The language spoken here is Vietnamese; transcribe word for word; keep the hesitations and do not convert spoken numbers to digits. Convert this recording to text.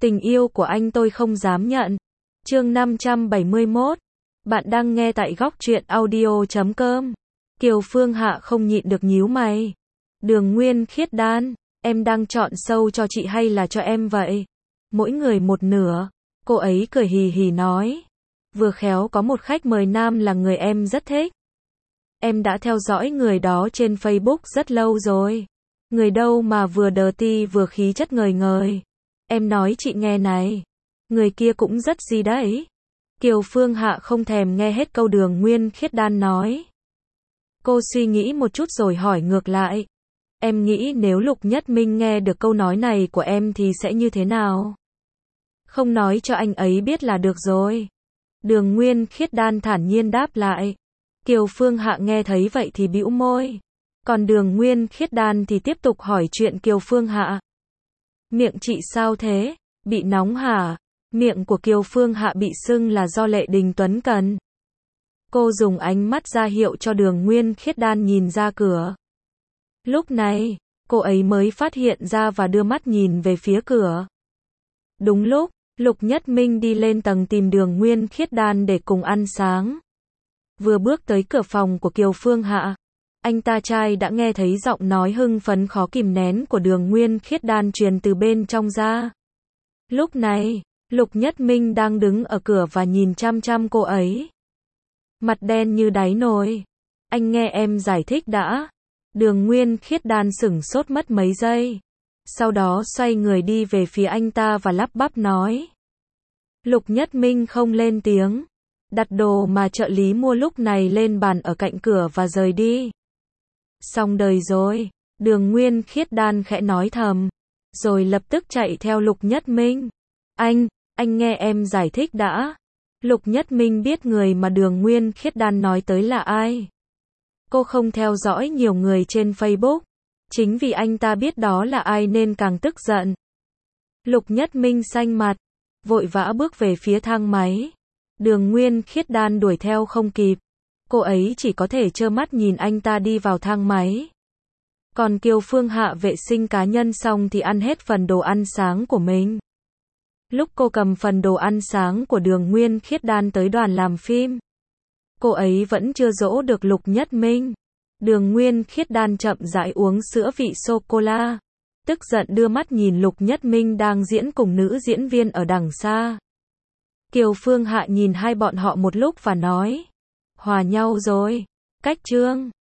Tình yêu của anh tôi không dám nhận. Chương năm trăm bảy mươi mốt. Bạn đang nghe tại góc truyện audio chấm com. Kiều Phương Hạ không nhịn được nhíu mày. Đường Nguyên Khiết Đan, em đang chọn sâu cho chị hay là cho em vậy? Mỗi người một nửa. Cô ấy cười hì hì nói. Vừa khéo có một khách mời nam là người em rất thích. Em đã theo dõi người đó trên Facebook rất lâu rồi. Người đâu mà vừa đờ ti vừa khí chất ngời ngời. Em nói chị nghe này. Người kia cũng rất gì đấy. Kiều Phương Hạ không thèm nghe hết câu Đường Nguyên Khiết Đan nói. Cô suy nghĩ một chút rồi hỏi ngược lại. Em nghĩ nếu Lục Nhất Minh nghe được câu nói này của em thì sẽ như thế nào? Không nói cho anh ấy biết là được rồi. Đường Nguyên Khiết Đan thản nhiên đáp lại. Kiều Phương Hạ nghe thấy vậy thì bĩu môi. Còn Đường Nguyên Khiết Đan thì tiếp tục hỏi chuyện Kiều Phương Hạ. Miệng chị sao thế? Bị nóng hả? Miệng của Kiều Phương Hạ bị sưng là do Lệ Đình Tuấn cần. Cô dùng ánh mắt ra hiệu cho Đường Nguyên Khiết Đan nhìn ra cửa. Lúc này, cô ấy mới phát hiện ra và đưa mắt nhìn về phía cửa. Đúng lúc, Lục Nhất Minh đi lên tầng tìm Đường Nguyên Khiết Đan để cùng ăn sáng. Vừa bước tới cửa phòng của Kiều Phương Hạ, anh ta trai đã nghe thấy giọng nói hưng phấn khó kìm nén của Đường Nguyên Khiết Đan truyền từ bên trong ra. Lúc này, Lục Nhất Minh đang đứng ở cửa và nhìn chăm chăm cô ấy. Mặt đen như đáy nồi. Anh nghe em giải thích đã. Đường Nguyên Khiết Đan sửng sốt mất mấy giây. Sau đó xoay người đi về phía anh ta và lắp bắp nói. Lục Nhất Minh không lên tiếng. Đặt đồ mà trợ lý mua lúc này lên bàn ở cạnh cửa và rời đi. Xong đời rồi. Đường Nguyên Khiết Đan khẽ nói thầm. Rồi lập tức chạy theo Lục Nhất Minh. Anh, anh nghe em giải thích đã. Lục Nhất Minh biết người mà Đường Nguyên Khiết Đan nói tới là ai. Cô không theo dõi nhiều người trên Facebook. Chính vì anh ta biết đó là ai nên càng tức giận. Lục Nhất Minh xanh mặt. Vội vã bước về phía thang máy. Đường Nguyên Khiết Đan đuổi theo không kịp. Cô ấy chỉ có thể trơ mắt nhìn anh ta đi vào thang máy. Còn Kiều Phương Hạ vệ sinh cá nhân xong thì ăn hết phần đồ ăn sáng của mình. Lúc cô cầm phần đồ ăn sáng của Đường Nguyên Khiết Đan tới đoàn làm phim, cô ấy vẫn chưa dỗ được Lục Nhất Minh. Đường Nguyên Khiết Đan chậm rãi uống sữa vị sô-cô-la, tức giận đưa mắt nhìn Lục Nhất Minh đang diễn cùng nữ diễn viên ở đằng xa. Kiều Phương Hạ nhìn hai bọn họ một lúc và nói, hòa nhau rồi, cách chương.